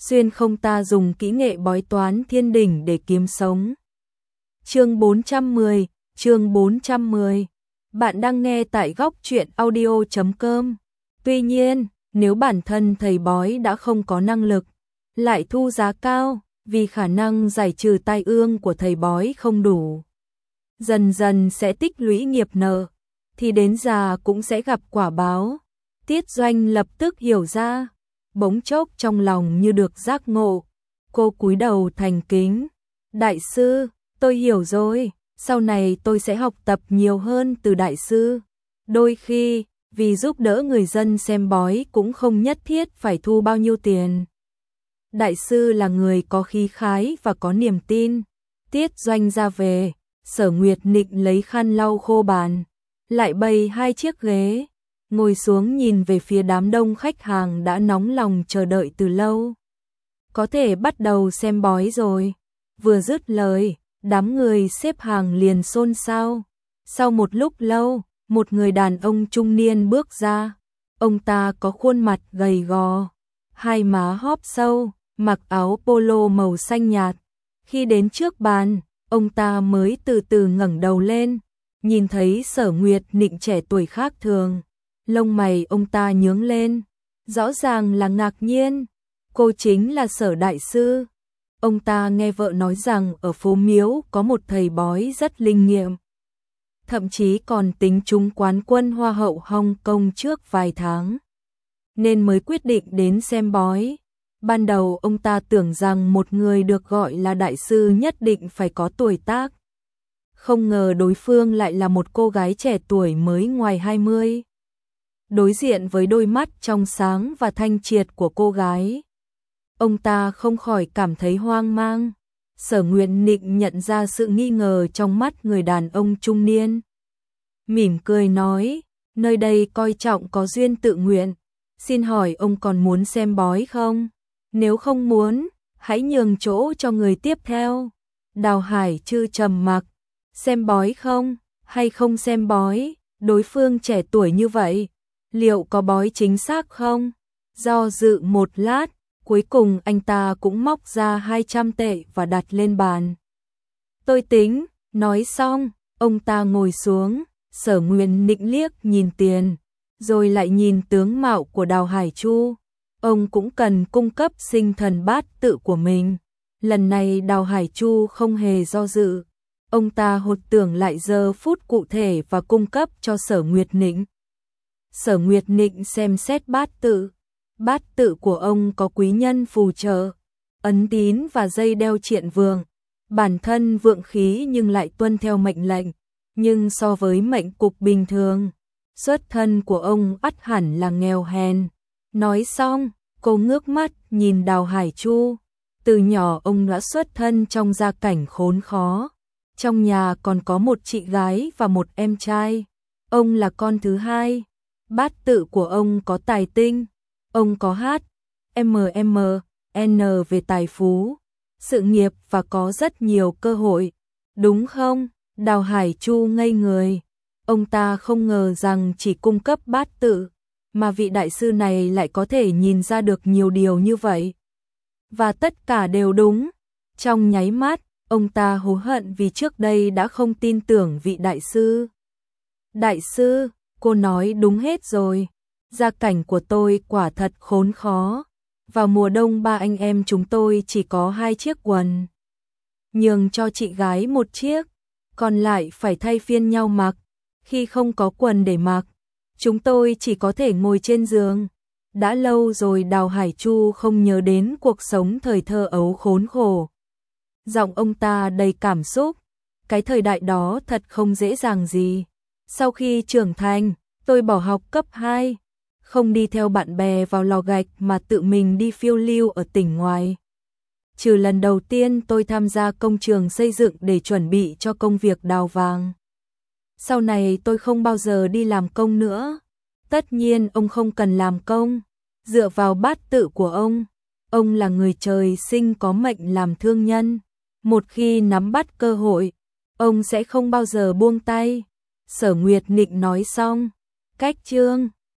xuyên không ta dùng kỹ nghệ bói toán thiên đỉnh để kiếm sống. Chương 410, chương 410. Bạn đang nghe tại góc truyện audio.com. Tuy nhiên, nếu bản thân thầy bói đã không có năng lực, lại thu giá cao, vì khả năng giải trừ tai ương của thầy bói không đủ, dần dần sẽ tích lũy nghiệp nợ, thì đến già cũng sẽ gặp quả báo. Tiết Doanh lập tức hiểu ra, bỗng chốc trong lòng như được giác ngộ, cô cúi đầu thành kính. Đại sư, tôi hiểu rồi, sau này tôi sẽ học tập nhiều hơn từ đại sư. Đôi khi, vì giúp đỡ người dân xem bói cũng không nhất thiết phải thu bao nhiêu tiền. Đại sư là người có khí khái và có niềm tin. Tiết Doanh ra về, Sở Nguyệt Nịnh lấy khăn lau khô bàn, lại bày 2 chiếc ghế, ngồi xuống nhìn về phía đám đông khách hàng đã nóng lòng chờ đợi từ lâu. Có thể bắt đầu xem bói rồi. Vừa dứt lời, đám người xếp hàng liền xôn xao. Sau một lúc lâu, một người đàn ông trung niên bước ra. Ông ta có khuôn mặt gầy gò, hai má hóp sâu, mặc áo polo màu xanh nhạt. Khi đến trước bàn, ông ta mới từ từ ngẩng đầu lên, nhìn thấy Sở Nguyệt Nịnh trẻ tuổi khác thường. Lông mày ông ta nhướng lên, rõ ràng là ngạc nhiên. Cô chính là Sở đại sư. Ông ta nghe vợ nói rằng ở phố Miếu có một thầy bói rất linh nghiệm, thậm chí còn tính trúng quán quân Hoa hậu Hong Kong trước vài tháng, nên mới quyết định đến xem bói. Ban đầu ông ta tưởng rằng một người được gọi là đại sư nhất định phải có tuổi tác. Không ngờ đối phương lại là một cô gái trẻ tuổi mới ngoài 20. Đối diện với đôi mắt trong sáng và thanh triệt của cô gái, ông ta không khỏi cảm thấy hoang mang. Sở Nguyệt Nịnh nhận ra sự nghi ngờ trong mắt người đàn ông trung niên, mỉm cười nói, nơi đây coi trọng có duyên tự nguyện, xin hỏi ông còn muốn xem bói không? Nếu không muốn, hãy nhường chỗ cho người tiếp theo. Đào Hải Trư trầm mặc, xem bói không, hay không xem bói, đối phương trẻ tuổi như vậy, liệu có bói chính xác không? Do dự một lát, cuối cùng anh ta cũng móc ra 200 tệ và đặt lên bàn. Tôi tính, nói xong, ông ta ngồi xuống. Sở Nguyệt Nịnh liếc nhìn tiền, rồi lại nhìn tướng mạo của Đào Hải Chu. Ông cũng cần cung cấp sinh thần bát tự của mình. Lần này Đào Hải Chu không hề do dự. Ông ta hồi tưởng lại giờ phút cụ thể và cung cấp cho Sở Nguyệt Nịnh. Sở Nguyệt Nịnh xem xét bát tự. Bát tự của ông có quý nhân phù trợ, ấn tín và dây đeo triện vượng. Bản thân vượng khí nhưng lại tuân theo mệnh lệnh. Nhưng so với mệnh cục bình thường, xuất thân của ông ắt hẳn là nghèo hèn. Nói xong, cô ngước mắt nhìn Đào Hải Chu. Từ nhỏ ông đã xuất thân trong gia cảnh khốn khó. Trong nhà còn có một chị gái và một em trai. Ông là con thứ hai. Bát tự của ông có tài tinh. Ông có N về tài phú, sự nghiệp và có rất nhiều cơ hội. Đúng không? Đào Hải Chu ngây người. Ông ta không ngờ rằng chỉ cung cấp bát tự, mà vị đại sư này lại có thể nhìn ra được nhiều điều như vậy. Và tất cả đều đúng. Trong nháy mắt, ông ta hối hận vì trước đây đã không tin tưởng vị đại sư. Đại sư, cô nói đúng hết rồi. Gia cảnh của tôi quả thật khốn khó. Vào mùa đông ba anh em chúng tôi chỉ có 2 chiếc quần. Nhường cho chị gái 1 chiếc, còn lại phải thay phiên nhau mặc. Khi không có quần để mặc, chúng tôi chỉ có thể ngồi trên giường. Đã lâu rồi Đào Hải Chu không nhớ đến cuộc sống thời thơ ấu khốn khổ. Giọng ông ta đầy cảm xúc. Cái thời đại đó thật không dễ dàng gì. Sau khi trưởng thành, tôi bỏ học cấp 2. Không đi theo bạn bè vào lò gạch mà tự mình đi phiêu lưu ở tỉnh ngoài. Trừ lần đầu tiên tôi tham gia công trường xây dựng để chuẩn bị cho công việc đào vàng. Sau này tôi không bao giờ đi làm công nữa. Tất nhiên ông không cần làm công. Dựa vào bát tự của ông là người trời sinh có mệnh làm thương nhân. Một khi nắm bắt cơ hội, ông sẽ không bao giờ buông tay. Sở Nguyệt Nịnh nói xong, cách chương.